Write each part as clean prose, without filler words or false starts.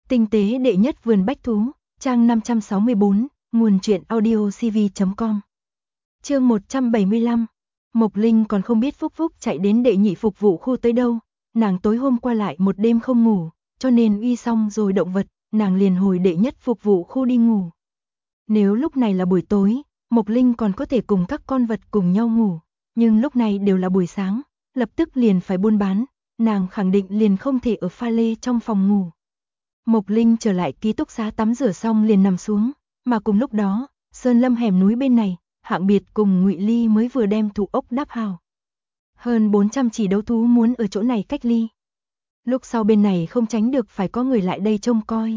Tinh tế đệ nhất vườn bách thú, trang 564, nguồn truyện audiocv.com. Chương 175. Mộc Linh còn không biết Phúc Phúc chạy đến đệ nhị phục vụ khu tới đâu, nàng tối hôm qua lại một đêm không ngủ, cho nên uy xong rồi động vật, nàng liền hồi đệ nhất phục vụ khu đi ngủ. Nếu lúc này là buổi tối, Mộc Linh còn có thể cùng các con vật cùng nhau ngủ, nhưng lúc này đều là buổi sáng, lập tức liền phải buôn bán, nàng khẳng định liền không thể ở pha lê trong phòng ngủ. Mộc Linh trở lại ký túc xá tắm rửa xong liền nằm xuống, mà cùng lúc đó, Sơn Lâm hẻm núi bên này, Hạng Biệt cùng Ngụy Ly mới vừa đem thủ ốc đắp hào. Hơn 400 chỉ đấu thú muốn ở chỗ này cách ly. Lúc sau bên này không tránh được phải có người lại đây trông coi.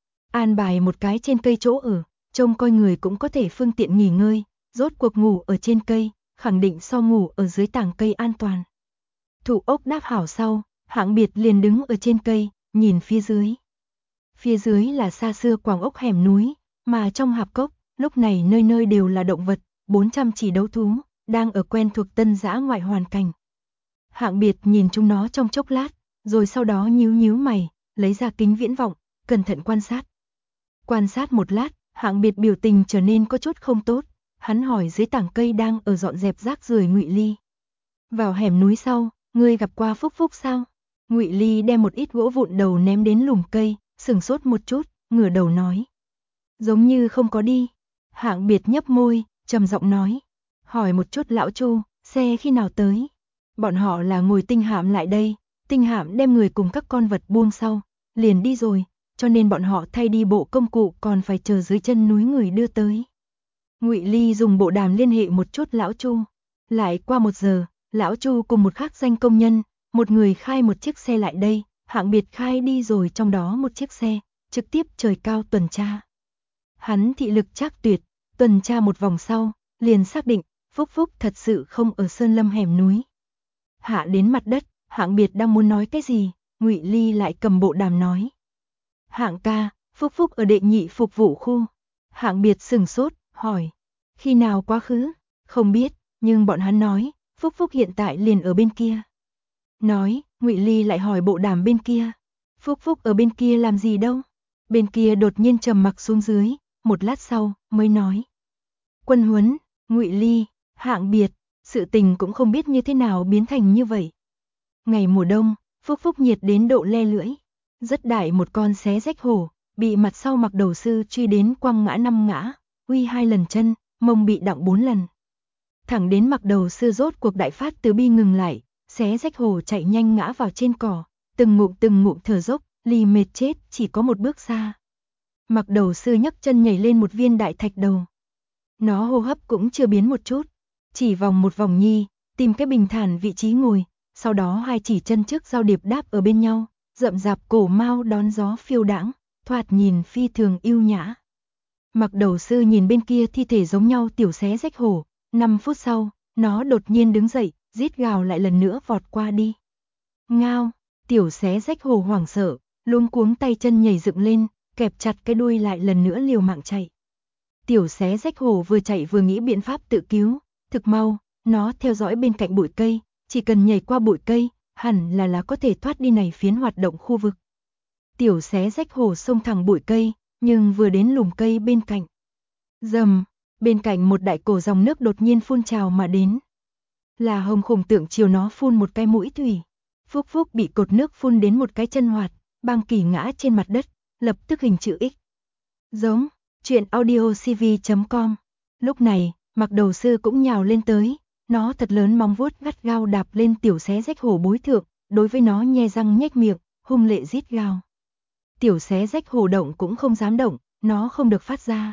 An bài một cái trên cây chỗ ở, trông coi người cũng có thể phương tiện nghỉ ngơi, rốt cuộc ngủ ở trên cây, khẳng định so ngủ ở dưới tảng cây an toàn. Thủ ốc đắp hảo sau, Hạng Biệt liền đứng ở trên cây, nhìn phía dưới. Phía dưới là xa xưa quảng ốc hẻm núi, mà trong hạp cốc, lúc này nơi nơi đều là động vật, 400 chỉ đấu thú, đang ở quen thuộc tân dã ngoại hoàn cảnh. Hạng Biệt nhìn chúng nó trong chốc lát, rồi sau đó nhíu nhíu mày, lấy ra kính viễn vọng, cẩn thận quan sát. Quan sát một lát, Hạng Biệt biểu tình trở nên có chút không tốt, hắn hỏi dưới tảng cây đang ở dọn dẹp rác rưởi Ngụy Ly. Vào hẻm núi sau, ngươi gặp qua Phúc Phúc sao? Ngụy Ly đem một ít gỗ vụn đầu ném đến lùm cây, sửng sốt một chút, ngửa đầu nói. Giống như không có đi. Hạng Biệt nhấp môi, trầm giọng nói. Hỏi một chút lão Chu, xe khi nào tới? Bọn họ là ngồi tinh hạm lại đây, tinh hạm đem người cùng các con vật buông sau, liền đi rồi, cho nên bọn họ thay đi bộ công cụ còn phải chờ dưới chân núi người đưa tới. Ngụy Ly dùng bộ đàm liên hệ một chút lão Chu. Lại qua 1 giờ, lão Chu cùng một khác danh công nhân, một người khai một chiếc xe lại đây, Hạng Biệt khai đi rồi trong đó một chiếc xe, trực tiếp trời cao tuần tra. Hắn thị lực trác tuyệt, tuần tra một vòng sau, liền xác định, Phúc Phúc thật sự không ở Sơn Lâm hẻm núi. Hạ đến mặt đất, Hạng Biệt đang muốn nói cái gì, Ngụy Ly lại cầm bộ đàm nói. Hạng ca, Phúc Phúc ở đệ nhị phục vụ khu. Hạng Biệt sửng sốt, hỏi. Khi nào quá khứ? Không biết, nhưng bọn hắn nói, Phúc Phúc hiện tại liền ở bên kia. Nói, Ngụy Ly lại hỏi bộ đàm bên kia. Phúc Phúc ở bên kia làm gì đâu? Bên kia đột nhiên trầm mặc xuống dưới, một lát sau mới nói. Quân huấn, Ngụy Ly, Hạng Biệt, sự tình cũng không biết như thế nào biến thành như vậy. Ngày mùa đông, Phúc Phúc nhiệt đến độ le lưỡi. Rất đại một con xé rách hổ, bị mặt sau Mặc Đầu Sư truy đến quăng ngã 5 ngã, uy 2 lần chân, mông bị đặng 4 lần. Thẳng đến Mặc Đầu Sư rốt cuộc đại phát từ bi ngừng lại, xé rách hổ chạy nhanh ngã vào trên cỏ, từng ngụm thở dốc, ly mệt chết chỉ có 1 bước xa. Mặc Đầu Sư nhấc chân nhảy lên một viên đại thạch đầu. Nó hô hấp cũng chưa biến một chút, chỉ vòng một vòng nhi, tìm cái bình thản vị trí ngồi, sau đó 2 chỉ chân trước giao điệp đáp ở bên nhau, rậm rạp cổ mao đón gió phiêu đãng, thoạt nhìn phi thường yêu nhã. Mặc Đầu Sư nhìn bên kia thi thể giống nhau tiểu xé rách hổ, 5 phút sau, nó đột nhiên đứng dậy, rít gào lại lần nữa vọt qua đi. Ngao, tiểu xé rách hổ hoảng sợ, luống cuống tay chân nhảy dựng lên, kẹp chặt cái đuôi lại lần nữa liều mạng chạy. Tiểu xé rách hổ vừa chạy vừa nghĩ biện pháp tự cứu, thực mau, nó theo dõi bên cạnh bụi cây, chỉ cần nhảy qua bụi cây, hẳn là có thể thoát đi này phiến hoạt động khu vực. Tiểu xé rách hổ xông thẳng bụi cây, nhưng vừa đến lùm cây bên cạnh. Rầm, bên cạnh một đại cổ dòng nước đột nhiên phun trào mà đến. Là hồng khủng tượng chiều nó phun một cái mũi thủy. Phúc Phúc bị cột nước phun đến một cái chân hoạt, băng kỳ ngã trên mặt đất, lập tức hình chữ X. Giống, truyện audiocv.com. Lúc này, Mặc Đầu Sư cũng nhào lên tới, nó thật lớn móng vuốt gắt gao đạp lên tiểu xé rách hổ bối thượng, đối với nó nhe răng nhếch miệng, hung lệ rít gào. Tiểu xé rách hổ động cũng không dám động, nó không được phát ra.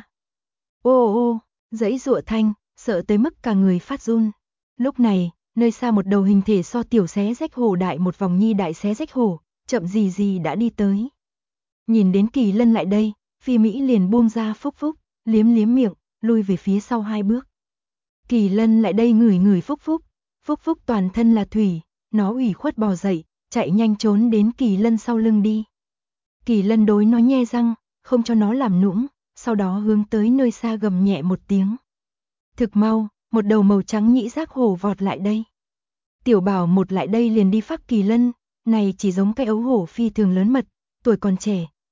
Ô ô, giãy giụa thanh, sợ tới mức cả người phát run. Lúc này, nơi xa một đầu hình thể so tiểu xé rách hổ đại một vòng nhi đại xé rách hổ, chậm gì đã đi tới. Nhìn đến Kỳ Lân lại đây, Phi Mỹ liền buông ra Phúc Phúc, liếm miệng, lui về phía sau 2 bước. Kỳ Lân lại đây ngửi Phúc Phúc, Phúc Phúc toàn thân là thủy, nó ủy khuất bò dậy, chạy nhanh trốn đến Kỳ Lân sau lưng đi. Kỳ Lân đối nó nhe răng, không cho nó làm nũng, sau đó hướng tới nơi xa gầm nhẹ một tiếng. Thực mau, một đầu màu trắng nhĩ rác hổ vọt lại đây. Tiểu Bảo một lại đây liền đi phác Kỳ Lân, này chỉ giống cái ấu hổ phi thường lớn mật, tuổi còn trẻ,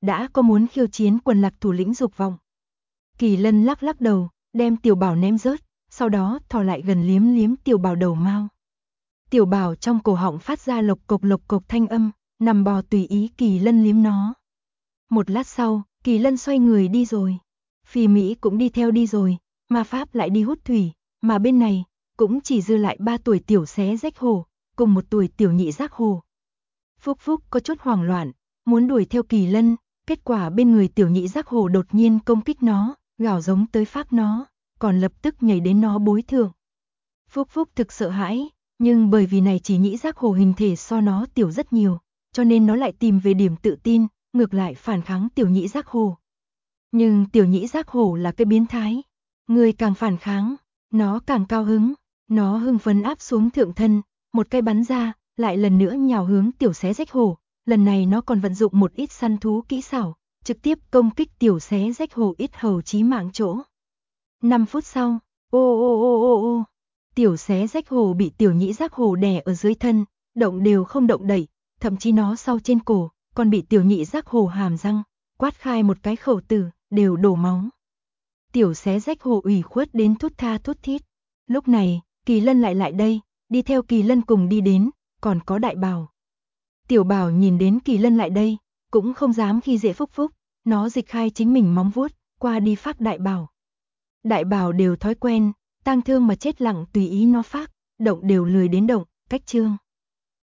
đã có muốn khiêu chiến quần lạc thủ lĩnh dục vọng. Kỳ Lân lắc lắc đầu, đem Tiểu Bảo ném rớt, sau đó thò lại gần liếm liếm Tiểu Bảo đầu mao. Tiểu Bảo trong cổ họng phát ra lộc cộc thanh âm, nằm bò tùy ý Kỳ Lân liếm nó. Một lát sau, Kỳ Lân xoay người đi rồi. Phi Mỹ cũng đi theo đi rồi, Ma Pháp lại đi hút thủy, mà bên này cũng chỉ dư lại 3 tuổi tiểu xé rách hổ, cùng 1 tuổi tiểu nhị giác hổ. Phúc Phúc có chút hoảng loạn, muốn đuổi theo Kỳ Lân, kết quả bên người tiểu nhị giác hổ đột nhiên công kích nó, gào giống tới phát nó, còn lập tức nhảy đến nó bối thượng. Phúc Phúc thực sợ hãi, nhưng bởi vì này chỉ nhị giác hổ hình thể so nó tiểu rất nhiều, cho nên nó lại tìm về điểm tự tin, ngược lại phản kháng tiểu nhị giác hổ. Nhưng tiểu nhị giác hổ là cái biến thái, người càng phản kháng, nó càng cao hứng, nó hưng phấn áp xuống thượng thân, một cây bắn ra, lại lần nữa nhào hướng tiểu xé rách hổ, lần này nó còn vận dụng một ít săn thú kỹ xảo, trực tiếp công kích tiểu xé rách hổ ít hầu chí mạng chỗ. 5 phút sau, ô, tiểu xé rách hổ bị tiểu nhị giác hổ đè ở dưới thân, động đều không động đẩy, thậm chí nó sau trên cổ, còn bị tiểu nhị giác hổ hàm răng, quát khai một cái khẩu tử, đều đổ máu. Tiểu xé rách hổ ủy khuất đến thút tha thút thít. Lúc này, Kỳ Lân lại đây, đi theo Kỳ Lân cùng đi đến, còn có Đại Bảo. Tiểu Bảo nhìn đến Kỳ Lân lại đây, cũng không dám khi dễ Phúc Phúc, nó dịch khai chính mình móng vuốt, qua đi phác Đại Bảo. Đại Bảo đều thói quen, tang thương mà chết lặng tùy ý nó phác, động đều lười đến động, cách chương.